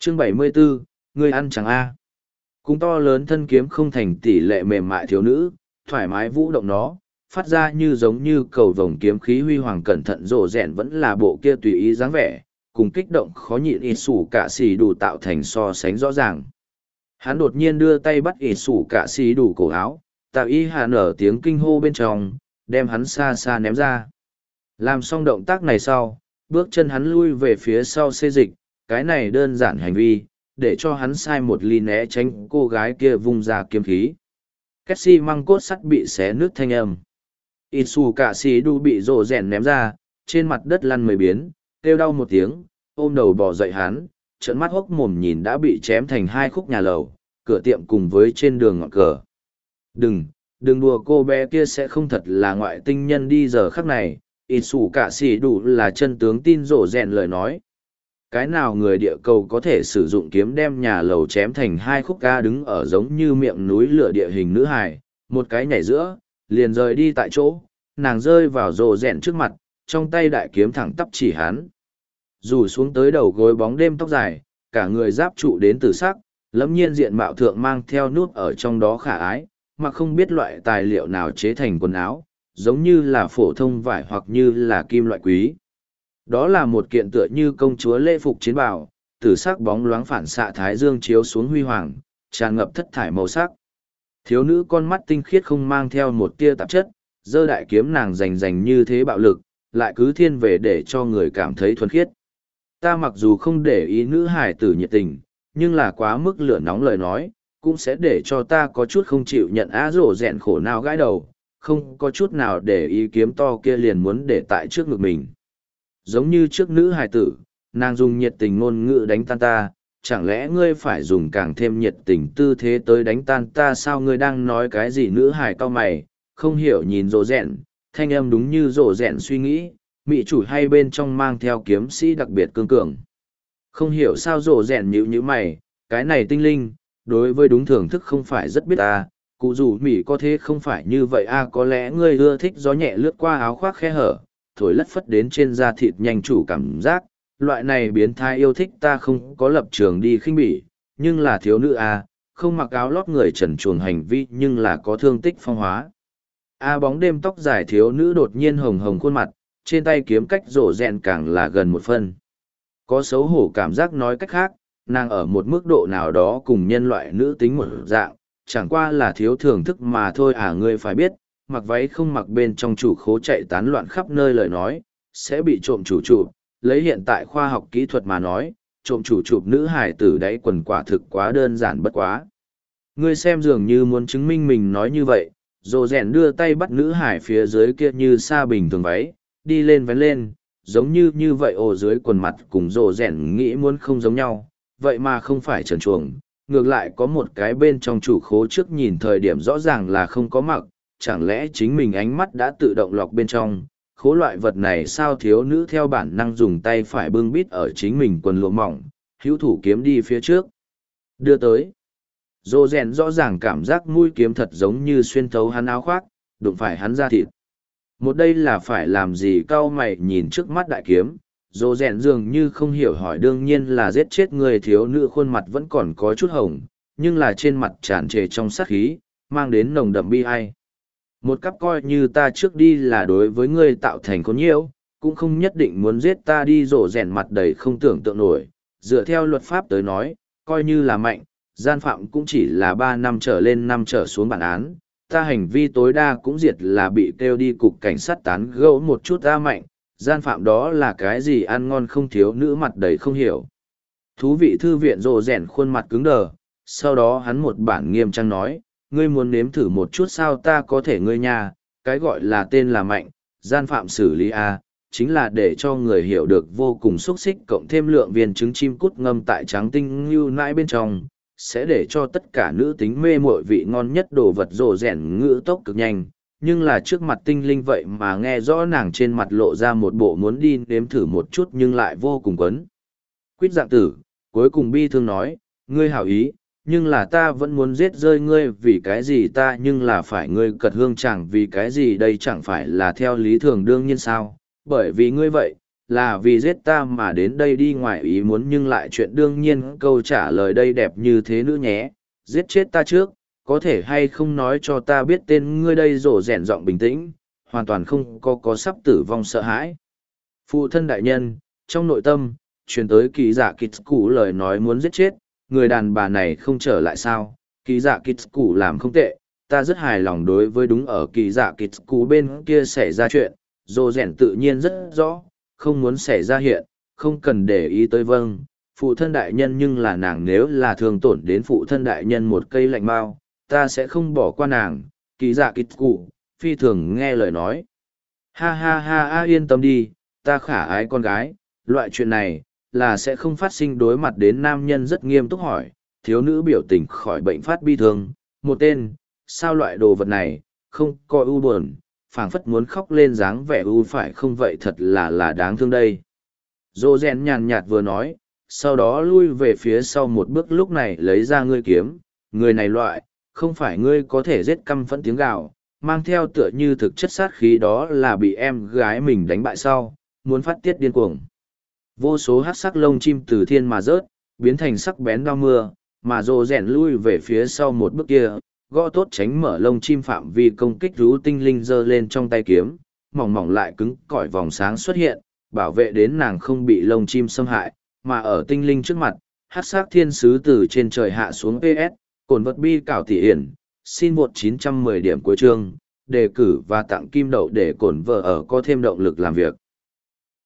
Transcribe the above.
Chương 74, ngươi ăn chẳng a. Cung to lớn thân kiếm không thành tỷ lệ mềm mại thiếu nữ, thoải mái vũ động nó, phát ra như giống như cầu vồng kiếm khí huy hoàng cẩn thận rồ rèn vẫn là bộ kia tùy ý dáng vẻ, cùng kích động khó nhịn ít sủ cả xì đủ tạo thành so sánh rõ ràng. Hắn đột nhiên đưa tay bắt ít sủ cả xì đủ cổ áo, tạo ý hà nở tiếng kinh hô bên trong, đem hắn xa xa ném ra. Làm xong động tác này sau, bước chân hắn lui về phía sau xê dịch, cái này đơn giản hành vi, để cho hắn sai một ly né tránh cô gái kia vung ra kiếm khí. Két xi măng cốt sắt bị xé nước thanh âm. Ít xù cả xì đu bị rồ rèn ném ra, trên mặt đất lăn mười biến, kêu đau một tiếng, ôm đầu bò dậy hắn, trợn mắt hốc mồm nhìn đã bị chém thành hai khúc nhà lầu, cửa tiệm cùng với trên đường ngọn cờ. Đừng đùa, cô bé kia sẽ không thật là ngoại tinh nhân đi giờ khắc này. Ít xù cả xì đủ là chân tướng tin rồ rèn lời nói. Cái nào người địa cầu có thể sử dụng kiếm đem nhà lầu chém thành hai khúc ca đứng ở giống như miệng núi lửa địa hình nữ hài, một cái nhảy giữa, liền rời đi tại chỗ, nàng rơi vào rồ rèn trước mặt, trong tay đại kiếm thẳng tắp chỉ hắn. Rủ xuống tới đầu gối bóng đêm tóc dài, cả người giáp trụ đến từ sắc, lẫm nhiên diện mạo thượng mang theo nút ở trong đó khả ái, mà không biết loại tài liệu nào chế thành quần áo, giống như là phổ thông vải hoặc như là kim loại quý. Đó là một kiện tựa như công chúa lễ phục chiến bào, tử sắc bóng loáng phản xạ thái dương chiếu xuống huy hoàng, tràn ngập thất thải màu sắc. Thiếu nữ con mắt tinh khiết không mang theo một tia tạp chất, giơ đại kiếm nàng rành như thế bạo lực, lại cứ thiên về để cho người cảm thấy thuần khiết. Ta mặc dù không để ý nữ hài tử nhiệt tình, nhưng là quá mức lửa nóng lời nói, cũng sẽ để cho ta có chút không chịu nhận á rổ rẹn khổ nào gãi đầu, không có chút nào để ý kiếm to kia liền muốn để tại trước ngực mình. Giống như trước nữ hài tử, nàng dùng nhiệt tình ngôn ngữ đánh tan ta, chẳng lẽ ngươi phải dùng càng thêm nhiệt tình tư thế tới đánh tan ta sao? Ngươi đang nói cái gì? Nữ hài cao mày, không hiểu nhìn rồ rẹn, thanh âm đúng như rồ rẹn suy nghĩ, mỹ chủ hay bên trong mang theo kiếm sĩ đặc biệt cương cường. Không hiểu sao rồ rẹn nhíu mày, cái này tinh linh, đối với đúng thưởng thức không phải rất biết ta, cụ dù mỹ có thế không phải như vậy a? Có lẽ ngươi ưa thích gió nhẹ lướt qua áo khoác khe hở, thổi lất phất đến trên da thịt nhanh chủ cảm giác, loại này biến thái yêu thích ta không có lập trường đi khinh bỉ, nhưng là thiếu nữ a, không mặc áo lót người trần truồng hành vi nhưng là có thương tích phong hóa. Bóng đêm tóc dài thiếu nữ đột nhiên hồng hồng khuôn mặt, trên tay kiếm cách rổ rẹn càng là gần một phân. Có xấu hổ cảm giác, nói cách khác, nàng ở một mức độ nào đó cùng nhân loại nữ tính một dạng, chẳng qua là thiếu thưởng thức mà thôi. Ngươi phải biết, mặc váy không mặc bên trong chủ khố chạy tán loạn khắp nơi lời nói, sẽ bị trộm chủ chụp. Lấy hiện tại khoa học kỹ thuật mà nói, trộm chủ chụp nữ hài tử đáy quần quả thực quá đơn giản bất quá. Ngươi xem dường như muốn chứng minh mình nói như vậy, rồ rèn đưa tay bắt nữ hải phía dưới kia như sa bình thường váy, đi lên vén lên, giống như vậy. Dưới quần mặt cùng rồ rèn nghĩ muốn không giống nhau, vậy mà không phải trần truồng, ngược lại có một cái bên trong chủ khố trước nhìn thời điểm rõ ràng là không có mặc, chẳng lẽ chính mình ánh mắt đã tự động lọc bên trong. Khố loại vật này sao? Thiếu nữ theo bản năng dùng tay phải bưng bít ở chính mình quần lụa mỏng, hữu thủ kiếm đi phía trước, đưa tới. Rô rèn rõ ràng cảm giác mũi kiếm thật giống như xuyên thấu hắn áo khoác, đụng phải hắn da thịt. Một đây là phải làm gì? Cau mày nhìn trước mắt đại kiếm, rô rèn dường như không hiểu hỏi. Đương nhiên là giết chết người. Thiếu nữ khuôn mặt vẫn còn có chút hồng, nhưng là trên mặt tràn trề trong sát khí, mang đến nồng đậm bi ai. Một cặp coi như ta trước đi là đối với ngươi tạo thành khốn nhiễu, cũng không nhất định muốn giết ta đi. Rổ rèn mặt đầy không tưởng tượng nổi, dựa theo luật pháp tới nói, coi như là mạnh, gian phạm cũng chỉ là 3 năm trở lên 5 trở xuống bản án, ta hành vi tối đa cũng diệt là bị kêu đi cục cảnh sát tán gẫu một chút. Ta mạnh, gian phạm đó là cái gì? Ăn ngon không? Thiếu nữ mặt đầy không hiểu. Thú vị. Thư viện. Rổ rèn khuôn mặt cứng đờ, sau đó hắn một bản nghiêm trang nói, ngươi muốn nếm thử một chút sao? Ta có thể. Ngươi nhà, cái gọi là tên là mạnh, gian phạm xử lý chính là để cho người hiểu được vô cùng xúc xích cộng thêm lượng viên trứng chim cút ngâm tại trắng tinh như nãi bên trong, sẽ để cho tất cả nữ tính mê mội vị ngon nhất đồ vật. Rồ rèn ngữ tốc cực nhanh, nhưng là trước mặt tinh linh vậy mà nghe rõ nàng trên mặt lộ ra một bộ muốn đi nếm thử một chút nhưng lại vô cùng quấn quýt dạng tử. Cuối cùng bi thương nói, ngươi hảo ý, nhưng là ta vẫn muốn giết rơi ngươi. Vì cái gì? Ta nhưng là phải ngươi cật hương chẳng vì cái gì? Đây chẳng phải là theo lý thường đương nhiên sao? Bởi vì ngươi vậy, là vì giết ta mà đến đây đi ngoài ý muốn nhưng lại chuyện đương nhiên câu trả lời đây đẹp như thế nữa nhé. Giết chết ta trước, có thể hay không nói cho ta biết tên ngươi đây rổ rẻn giọng bình tĩnh, hoàn toàn không có sắp tử vong sợ hãi. Phụ thân đại nhân, trong nội tâm, truyền tới kỳ dạ kịch cũ lời nói muốn giết chết, người đàn bà này không trở lại sao, kỳ dạ kịch cũ làm không tệ, ta rất hài lòng đối với đúng ở kỳ dạ kịch cũ bên kia xảy ra chuyện, rổ rẻn tự nhiên rất rõ, không muốn xảy ra hiện, không cần để ý tới vâng. Phụ thân đại nhân nhưng là nàng nếu là thương tổn đến phụ thân đại nhân một cây lạnh bao, ta sẽ không bỏ qua nàng, kỳ dạ kịch cụ, phi thường nghe lời nói. Ha ha ha ha yên tâm đi, ta khả ái con gái, loại chuyện này, là sẽ không phát sinh đối mặt đến nam nhân rất nghiêm túc hỏi, thiếu nữ biểu tình khỏi bệnh phát bi thương, một tên, sao loại đồ vật này, không coi u buồn, phảng phất muốn khóc lên dáng vẻ u phải không vậy thật là đáng thương đây. Dô rèn nhàn nhạt vừa nói, sau đó lui về phía sau một bước lúc này lấy ra ngươi kiếm, người này loại, không phải ngươi có thể giết căm phẫn tiếng gào, mang theo tựa như thực chất sát khí đó là bị em gái mình đánh bại sau, muốn phát tiết điên cuồng. Vô số hát sắc lông chim từ thiên mà rớt, biến thành sắc bén đao mưa, mà rồ rèn lui về phía sau một bước kia, gõ tốt tránh mở lông chim phạm vi công kích rú tinh linh giơ lên trong tay kiếm, mỏng mỏng lại cứng cỏi vòng sáng xuất hiện, bảo vệ đến nàng không bị lông chim xâm hại, mà ở tinh linh trước mặt, hát sắc thiên sứ từ trên trời hạ xuống PS, cồn vật bi cảo tỷ hiển, xin 1910 điểm cuối chương, đề cử và tặng kim đậu để cổn vợ ở có thêm động lực làm việc.